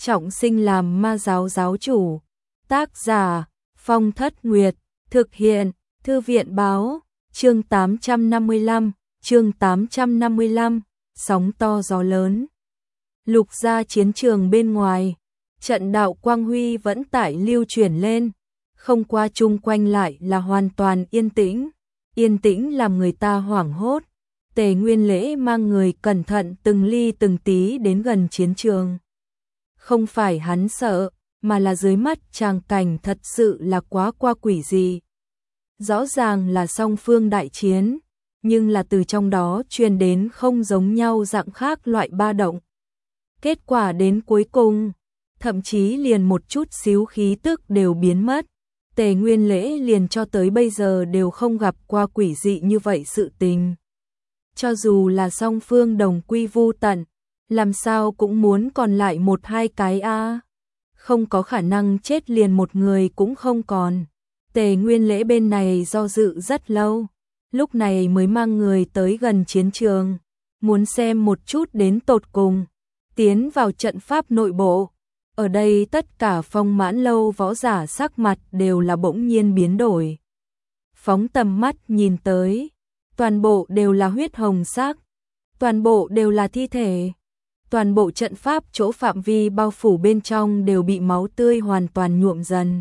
trọng sinh làm ma giáo giáo chủ. Tác giả Phong Thất Nguyệt. Thực hiện Thư viện báo. Chương 855. Sóng to gió lớn. Lục gia chiến trường bên ngoài, trận đạo quang huy vẫn tải lưu chuyển lên, không qua chung quanh lại là hoàn toàn yên tĩnh làm người ta hoảng hốt. Tề Nguyên Lễ mang người cẩn thận từng ly từng tí đến gần chiến trường. Không phải hắn sợ, mà là dưới mắt tràng cảnh thật sự là quá qua quỷ dị. Rõ ràng là song phương đại chiến, nhưng là từ trong đó truyền đến không giống nhau dạng khác loại ba động. Kết quả đến cuối cùng, thậm chí liền một chút xíu khí tức đều biến mất. Tề Nguyên Lễ liền cho tới bây giờ đều không gặp qua quỷ dị như vậy sự tình. Cho dù là song phương đồng quy vu tận, làm sao cũng muốn còn lại một hai cái a. Không có khả năng chết liền một người cũng không còn. Tề Nguyên Lễ bên này do dự rất lâu, lúc này mới mang người tới gần chiến trường, muốn xem một chút đến tột cùng. Tiến vào trận pháp nội bộ, ở đây tất cả Phong Mãn Lâu võ giả sắc mặt đều là bỗng nhiên biến đổi. Phóng tầm mắt nhìn tới, toàn bộ đều là huyết hồng sắc, toàn bộ đều là thi thể. Toàn bộ trận pháp chỗ phạm vi bao phủ bên trong đều bị máu tươi hoàn toàn nhuộm dần.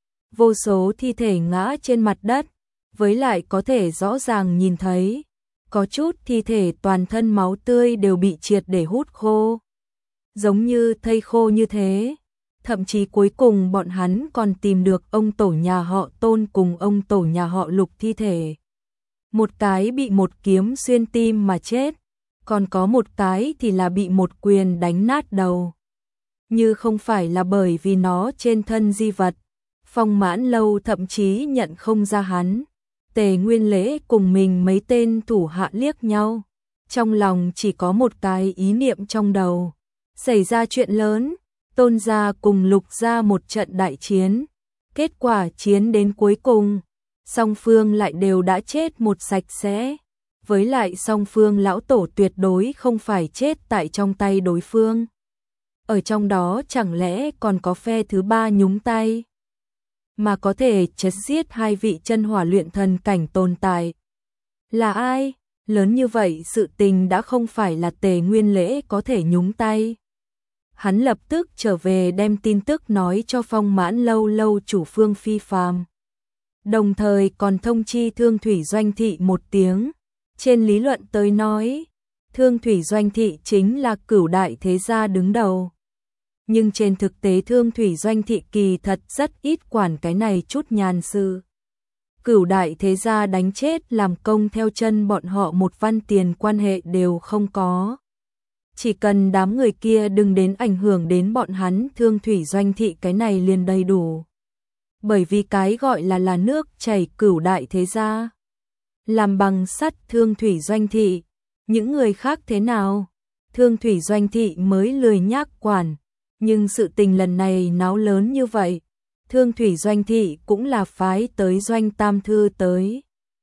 Vô số thi thể ngã trên mặt đất, với lại có thể rõ ràng nhìn thấy, có chút thi thể toàn thân máu tươi đều bị triệt để hút khô. Giống như thây khô như thế, thậm chí cuối cùng bọn hắn còn tìm được ông tổ nhà họ Tôn cùng ông tổ nhà họ Lục thi thể. Một cái bị một kiếm xuyên tim mà chết, còn có một cái thì là bị một quyền đánh nát đầu. Như không phải là bởi vì nó trên thân di vật, Phong Mãn Lâu thậm chí nhận không ra hắn. Tề Nguyên Lễ cùng mình mấy tên thủ hạ liếc nhau, trong lòng chỉ có một cái ý niệm trong đầu. Xảy ra chuyện lớn, Tôn gia cùng Lục gia một trận đại chiến. Kết quả chiến đến cuối cùng, song phương lại đều đã chết một sạch sẽ. Với lại song phương lão tổ tuyệt đối không phải chết tại trong tay đối phương. Ở trong đó chẳng lẽ còn có phe thứ ba nhúng tay, mà có thể chấn giết hai vị chân hỏa luyện thần cảnh tồn tại. Là ai? Lớn như vậy sự tình đã không phải là Tề Nguyên Lễ có thể nhúng tay. Hắn lập tức trở về đem tin tức nói cho Phong Mãn Lâu lâu chủ Phương Phi Phàm. Đồng thời còn thông chi Thương Thủy Doanh Thị một tiếng. Trên lý luận tới nói, Thương Thủy Doanh Thị chính là cửu đại thế gia đứng đầu. Nhưng trên thực tế Thương Thủy Doanh Thị kỳ thật rất ít quản cái này chút nhàn sự. Cửu đại thế gia đánh chết làm công theo chân bọn họ một văn tiền quan hệ đều không có. Chỉ cần đám người kia đừng đến ảnh hưởng đến bọn hắn, Thương Thủy Doanh Thị cái này liền đầy đủ. Bởi vì cái gọi là nước chảy cửu đại thế gia, làm bằng sắt Thương Thủy Doanh Thị. Những người khác thế nào, Thương Thủy Doanh Thị mới lười nhác quản. Nhưng sự tình lần này náo lớn như vậy, Thương Thủy Doanh Thị cũng là phái tới Doanh Tam Thư tới.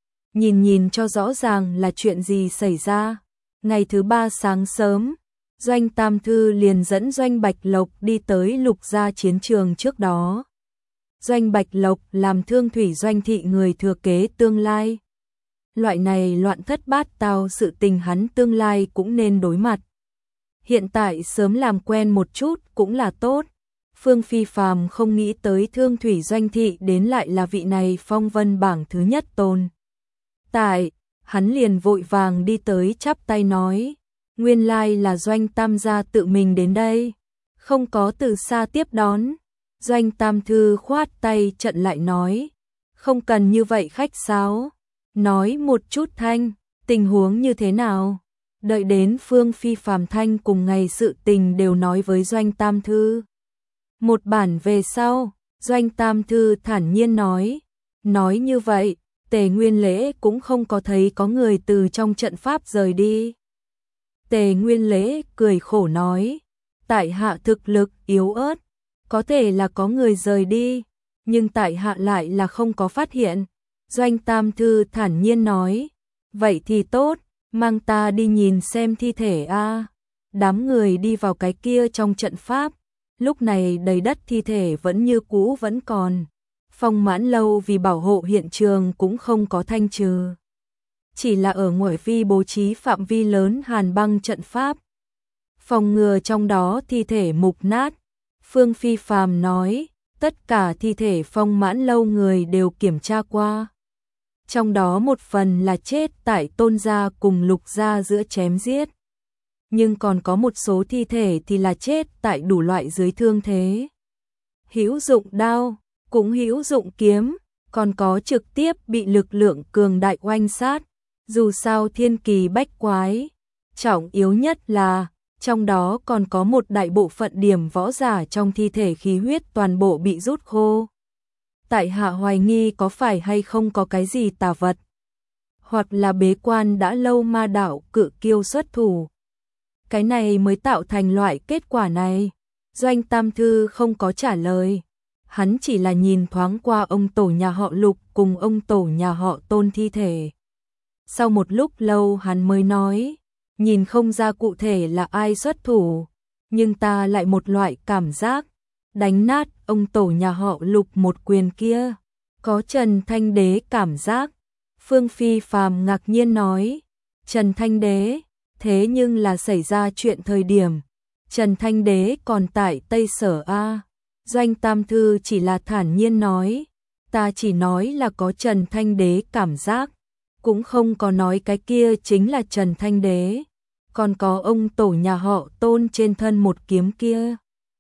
Nhìn cho rõ ràng là chuyện gì xảy ra. Ngày thứ ba sáng sớm, Doanh Tam Thư liền dẫn Doanh Bạch Lộc đi tới Lục gia chiến trường trước đó. Doanh Bạch Lộc làm Thương Thủy Doanh Thị người thừa kế tương lai. Loại này loạn thất bát tao sự tình hắn tương lai cũng nên đối mặt. Hiện tại sớm làm quen một chút cũng là tốt. Phương Phi Phàm không nghĩ tới Thương Thủy Doanh Thị đến lại là vị này phong vân bảng thứ nhất tồn tại. Hắn liền vội vàng đi tới chắp tay nói, nguyên lai là Doanh Tam gia tự mình đến đây, không có từ xa tiếp đón. Doanh Tam Thư khoát tay trận lại nói, không cần như vậy khách sáo, nói một chút thanh, tình huống như thế nào. Đợi đến Phương Phi Phàm thanh cùng ngày sự tình đều nói với Doanh Tam Thư. Một bản về sau, Doanh Tam Thư thản nhiên nói như vậy, Tề Nguyên Lễ cũng không có thấy có người từ trong trận pháp rời đi. Tề Nguyên Lễ cười khổ nói, tại hạ thực lực yếu ớt, có thể là có người rời đi, nhưng tại hạ lại là không có phát hiện. Doanh Tam Thư thản nhiên nói, vậy thì tốt, mang ta đi nhìn xem thi thể a. Đám người đi vào cái kia trong trận pháp, Lúc này đầy đất thi thể vẫn như cũ vẫn còn. Phong Mãn Lâu vì bảo hộ hiện trường cũng không có thanh trừ. Chỉ là ở ngoại vi bố trí phạm vi lớn hàn băng trận pháp. Phòng ngừa trong đó thi thể mục nát. Phương Phi Phàm nói, tất cả thi thể Phong Mãn Lâu người đều kiểm tra qua. Trong đó một phần là chết tại Tôn gia cùng Lục gia giữa chém giết. Nhưng còn có một số thi thể thì là chết tại đủ loại dưới thương thế. Hữu dụng đao, cũng hữu dụng kiếm, còn có trực tiếp bị lực lượng cường đại oanh sát. Dù sao thiên kỳ bách quái, trọng yếu nhất là trong đó còn có một đại bộ phận điểm võ giả trong thi thể khí huyết toàn bộ bị rút khô. Tại hạ hoài nghi có phải hay không có cái gì tà vật, hoặc là bế quan đã lâu ma đạo cự kiêu xuất thủ. Cái này mới tạo thành loại kết quả này. Doanh Tam Thư không có trả lời. Hắn chỉ là nhìn thoáng qua ông tổ nhà họ Lục cùng ông tổ nhà họ Tôn thi thể. Sau một lúc lâu hắn mới nói, nhìn không ra cụ thể là ai xuất thủ, nhưng ta lại một loại cảm giác, đánh nát ông tổ nhà họ Lục một quyền kia, có Trần Thanh Đế cảm giác. Phương Phi Phàm ngạc nhiên nói, Trần Thanh Đế, thế nhưng là xảy ra chuyện thời điểm Trần Thanh Đế còn tại Tây Sở A. Doanh Tam Thư chỉ là thản nhiên nói, ta chỉ nói là có Trần Thanh Đế cảm giác, cũng không có nói cái kia chính là Trần Thanh Đế. Còn có ông tổ nhà họ Tôn trên thân một kiếm kia.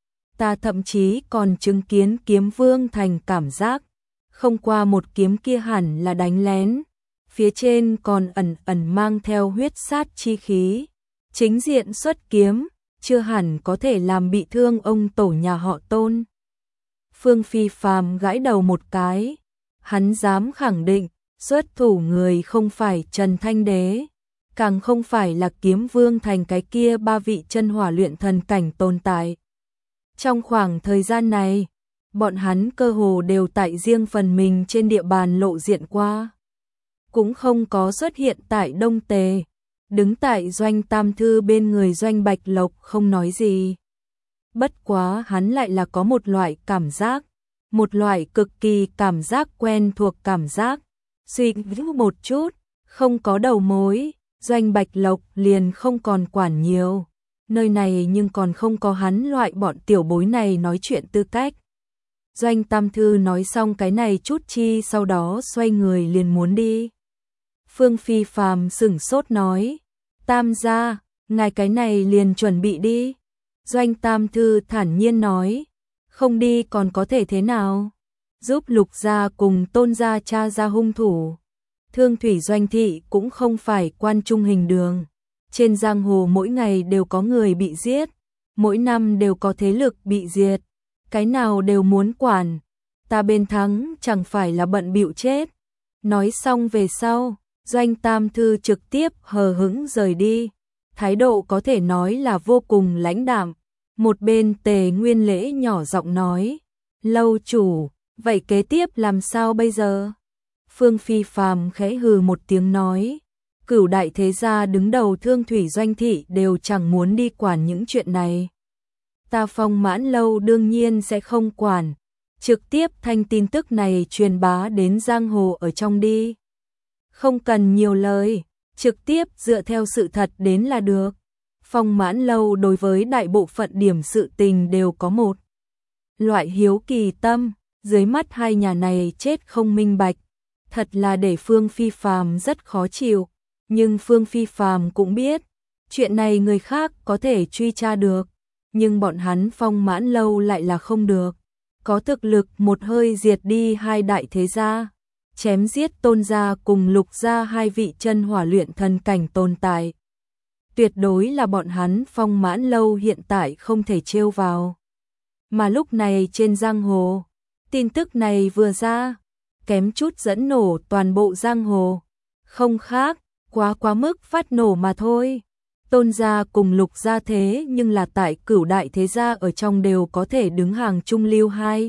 Ta thậm chí còn chứng kiến kiếm vương thành cảm giác, không qua một kiếm kia hẳn là đánh lén. Phía trên còn ẩn ẩn mang theo huyết sát chi khí. Chính diện xuất kiếm, chưa hẳn có thể làm bị thương ông tổ nhà họ Tôn. Phương Phi Phàm gãi đầu một cái. Hắn dám khẳng định, xuất thủ người không phải Trần Thanh Đế, càng không phải là kiếm vương thành cái kia ba vị chân hỏa luyện thần cảnh tồn tại. Trong khoảng thời gian này, bọn hắn cơ hồ đều tại riêng phần mình trên địa bàn lộ diện qua. Cũng không có xuất hiện tại Đông Tề, đứng tại Doanh Tam Thư bên người Doanh Bạch Lộc không nói gì. Bất quá hắn lại là có một loại cảm giác, một loại cực kỳ cảm giác quen thuộc cảm giác. Suy nghĩ một chút, không có đầu mối, Doanh Bạch Lộc liền không còn quản nhiều. Nơi này nhưng còn không có hắn loại bọn tiểu bối này nói chuyện tư cách. Doanh Tam Thư nói xong cái này chút chi sau đó xoay người liền muốn đi. Phương Phi Phàm sửng sốt nói, Tam gia, ngài cái này liền chuẩn bị đi. Doanh Tam Thư thản nhiên nói, không đi còn có thể thế nào, giúp Lục gia cùng Tôn gia tra ra hung thủ. Thương thủy doanh thị cũng không phải quan trung hình đường. Trên giang hồ mỗi ngày đều có người bị giết, mỗi năm đều có thế lực bị diệt, cái nào đều muốn quản. Ta bên thắng chẳng phải là bận bịu chết. Nói xong về sau, Doanh Tam Thư trực tiếp hờ hững rời đi, thái độ có thể nói là vô cùng lãnh đạm. Một bên Tề Nguyên Lễ nhỏ giọng nói, lâu chủ, vậy kế tiếp làm sao bây giờ? Phương Phi Phàm khẽ hừ một tiếng nói, Cửu đại thế gia đứng đầu Thương thủy doanh thị đều chẳng muốn đi quản những chuyện này. Ta Phong Mãn Lâu đương nhiên sẽ không quản, trực tiếp thanh tin tức này truyền bá đến giang hồ ở trong đi. Không cần nhiều lời, trực tiếp dựa theo sự thật đến là được. Phong Mãn Lâu đối với đại bộ phận điểm sự tình đều có một loại hiếu kỳ tâm, dưới mắt hai nhà này chết không minh bạch, thật là để Phương Phi Phàm rất khó chịu. Nhưng Phương Phi Phàm cũng biết, chuyện này người khác có thể truy tra được, nhưng bọn hắn Phong Mãn Lâu lại là không được. Có thực lực một hơi diệt đi hai đại thế gia, chém giết Tôn gia cùng Lục gia hai vị chân hỏa luyện thần cảnh tồn tại. Tuyệt đối là bọn hắn Phong Mãn Lâu hiện tại không thể trêu vào. Mà lúc này trên giang hồ, tin tức này vừa ra, kém chút dẫn nổ toàn bộ giang hồ. Không khác, quá mức phát nổ mà thôi. Tôn gia cùng Lục gia thế nhưng là tại Cửu đại thế gia ở trong đều có thể đứng hàng trung lưu hai.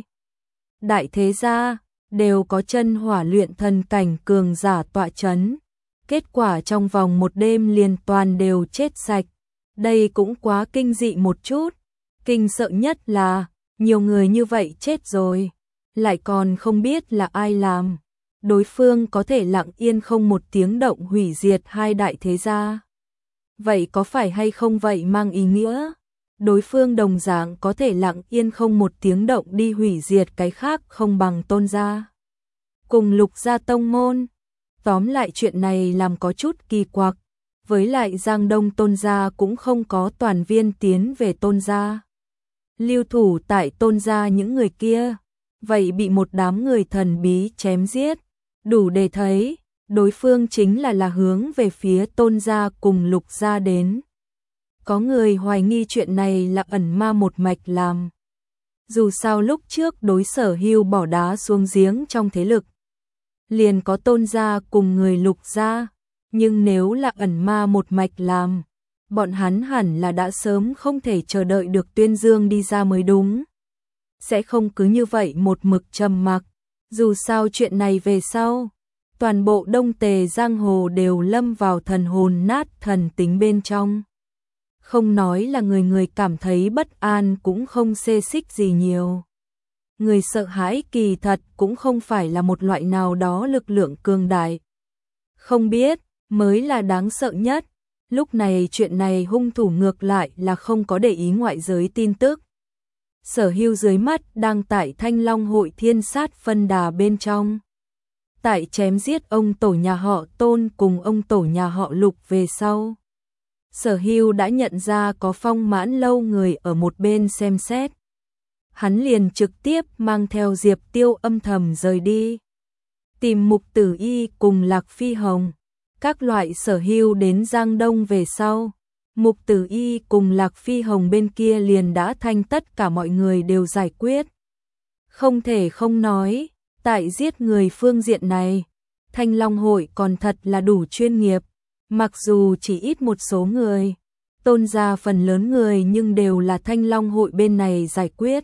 Đại thế gia đều có chân hỏa luyện thần cảnh cường giả tọa chấn. Kết quả trong vòng một đêm liền toàn đều chết sạch. Đây cũng quá kinh dị một chút. Kinh sợ nhất là, nhiều người như vậy chết rồi, lại còn không biết là ai làm. Đối phương có thể lặng yên không một tiếng động hủy diệt hai đại thế gia. Vậy có phải hay không vậy mang ý nghĩa? Đối phương đồng dạng có thể lặng yên không một tiếng động đi hủy diệt cái khác không bằng Tôn gia. Cùng Lục gia tông môn. Tóm lại chuyện này làm có chút kỳ quặc. Với lại Giang Đông Tôn gia cũng không có toàn viên tiến về Tôn gia. Lưu thủ tại Tôn gia những người kia, vậy bị một đám người thần bí chém giết, đủ để thấy, đối phương chính là hướng về phía Tôn gia cùng Lục gia đến. Có người hoài nghi chuyện này là ẩn ma một mạch làm. Dù sao lúc trước đối Sở Hưu bỏ đá xuống giếng trong thế lực, liền có Tôn gia cùng người Lục gia, nhưng nếu là ẩn ma một mạch làm, bọn hắn hẳn là đã sớm không thể chờ đợi được tuyên dương đi ra mới đúng. Sẽ không cứ như vậy một mực trầm mặc, dù sao chuyện này về sau, toàn bộ Đông Tề giang hồ đều lâm vào thần hồn nát thần tính bên trong. Không nói là người người cảm thấy bất an cũng không xê xích gì nhiều. Người sợ hãi kỳ thật cũng không phải là một loại nào đó lực lượng cường đại. Không biết, mới là đáng sợ nhất. Lúc này chuyện này hung thủ ngược lại là không có để ý ngoại giới tin tức. Sở Hưu dưới mắt đang tại Thanh Long hội thiên sát phân đà bên trong. Tại chém giết ông tổ nhà họ Tôn cùng ông tổ nhà họ Lục về sau. Sở Hưu đã nhận ra có Phong Mãn Lâu người ở một bên xem xét. Hắn liền trực tiếp mang theo Diệp Tiêu âm thầm rời đi. Tìm Mục Tử Y cùng Lạc Phi Hồng. Các loại Sở Hưu đến Giang Đông về sau. Mục Tử Y cùng Lạc Phi Hồng bên kia liền đã thanh tất cả mọi người đều giải quyết. Không thể không nói, tại giết người phương diện này, Thanh Long hội còn thật là đủ chuyên nghiệp. Mặc dù chỉ ít một số người, Tôn gia phần lớn người nhưng đều là Thanh Long hội bên này giải quyết.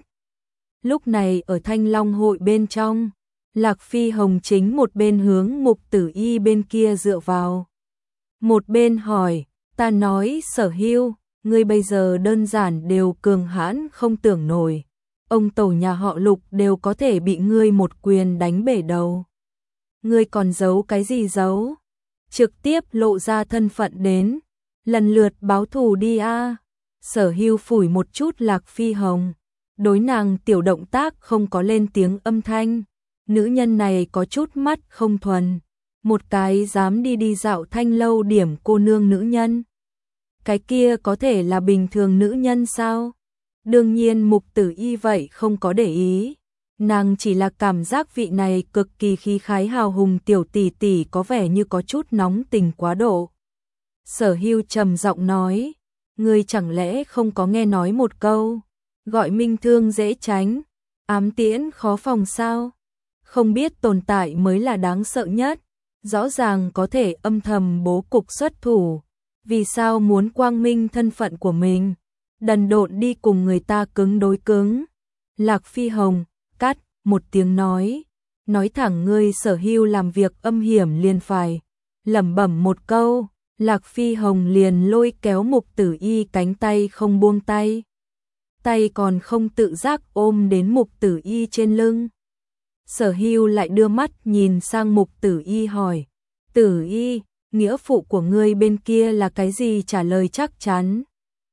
Lúc này ở Thanh Long hội bên trong, Lạc Phi Hồng chính một bên hướng Mục Tử Y bên kia dựa vào. Một bên hỏi, ta nói Sở Hưu, ngươi bây giờ đơn giản đều cường hãn không tưởng nổi. Ông tổ nhà họ Lục đều có thể bị ngươi một quyền đánh bể đầu. Ngươi còn giấu cái gì giấu? Trực tiếp lộ ra thân phận đến, lần lượt báo thù đi a. Sở Hưu phủi một chút Lạc Phi Hồng, đối nàng tiểu động tác không có lên tiếng âm thanh. Nữ nhân này có chút mắt không thuần, một cái dám đi dạo Thanh lâu điểm cô nương nữ nhân. Cái kia có thể là bình thường nữ nhân sao? Đương nhiên Mục Tử Y vậy không có để ý. Nàng chỉ là cảm giác vị này cực kỳ khí khái hào hùng tiểu tỷ tỷ có vẻ như có chút nóng tình quá độ. Sở Hưu trầm giọng nói, ngươi chẳng lẽ không có nghe nói một câu, gọi minh thương dễ tránh, ám tiễn khó phòng sao? Không biết tồn tại mới là đáng sợ nhất, rõ ràng có thể âm thầm bố cục xuất thủ, vì sao muốn quang minh thân phận của mình, đần độn đi cùng người ta cứng đối cứng. Lạc Phi Hồng cắt một tiếng nói thẳng ngươi Sở Hưu làm việc âm hiểm liền phải, lẩm bẩm một câu, Lạc Phi Hồng liền lôi kéo Mục Tử Y cánh tay không buông tay. Tay còn không tự giác ôm đến Mục Tử Y trên lưng. Sở Hưu lại đưa mắt nhìn sang Mục Tử Y hỏi, Tử Y, nghĩa phụ của ngươi bên kia là cái gì? Trả lời chắc chắn.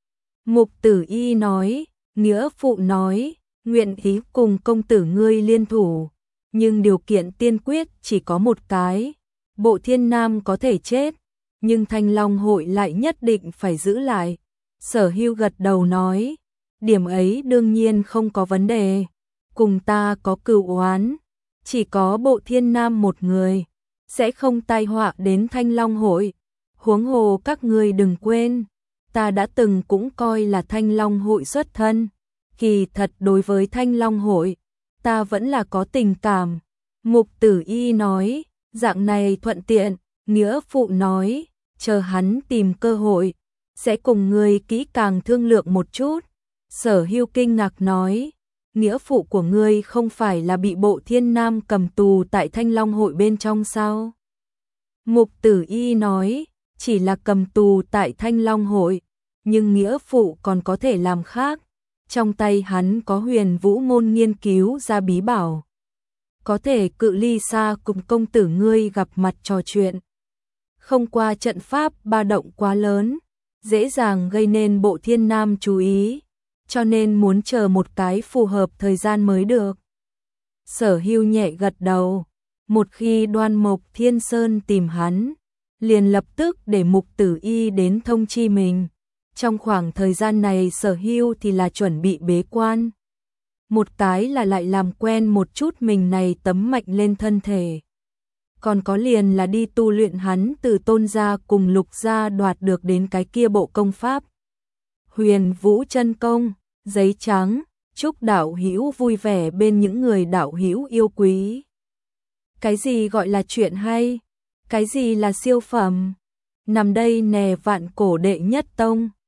Mục Tử Y nói, nghĩa phụ nói, nguyện ý cùng công tử ngươi liên thủ, nhưng điều kiện tiên quyết chỉ có một cái, Bộ Thiên Nam có thể chết, nhưng Thanh Long hội lại nhất định phải giữ lại. Sở Hưu gật đầu nói, điểm ấy đương nhiên không có vấn đề, cùng ta có cừu oán, chỉ có Bộ Thiên Nam một người, sẽ không tai họa đến Thanh Long hội. Huống hồ các ngươi đừng quên, ta đã từng cũng coi là Thanh Long hội xuất thân, kỳ thật đối với Thanh Long hội, ta vẫn là có tình cảm. Mục Tử Y nói, dạng này thuận tiện, nghĩa phụ nói, chờ hắn tìm cơ hội, sẽ cùng ngươi kỹ càng thương lượng một chút. Sở Hưu kinh ngạc nói, nghĩa phụ của ngươi không phải là bị Bộ Thiên Nam cầm tù tại Thanh Long hội bên trong sao? Mục Tử Y nói, chỉ là cầm tù tại Thanh Long hội, nhưng nghĩa phụ còn có thể làm khác, Trong tay hắn có Huyền Vũ môn nghiên cứu ra bí bảo, có thể cự ly xa cùng công tử ngươi gặp mặt trò chuyện. Không qua trận pháp ba động quá lớn, dễ dàng gây nên Bộ Thiên Nam chú ý, cho nên muốn chờ một cái phù hợp thời gian mới được. Sở Hưu nhẹ gật đầu, một khi Đoan Mộc Thiên Sơn tìm hắn, liền lập tức để Mục Tử Y đến thông chi mình. Trong khoảng thời gian này Sở Hưu thì là chuẩn bị bế quan. Một cái là lại làm quen một chút mình này tấm mạch lên thân thể. Còn có liền là đi tu luyện hắn từ Tôn gia cùng Lục gia đoạt được đến cái kia bộ công pháp. Huyền Vũ chân công, giấy trắng, chúc đạo hữu vui vẻ bên những người đạo hữu yêu quý. Cái gì gọi là chuyện hay? Cái gì là siêu phẩm? Nằm đây nè vạn cổ đệ nhất tông.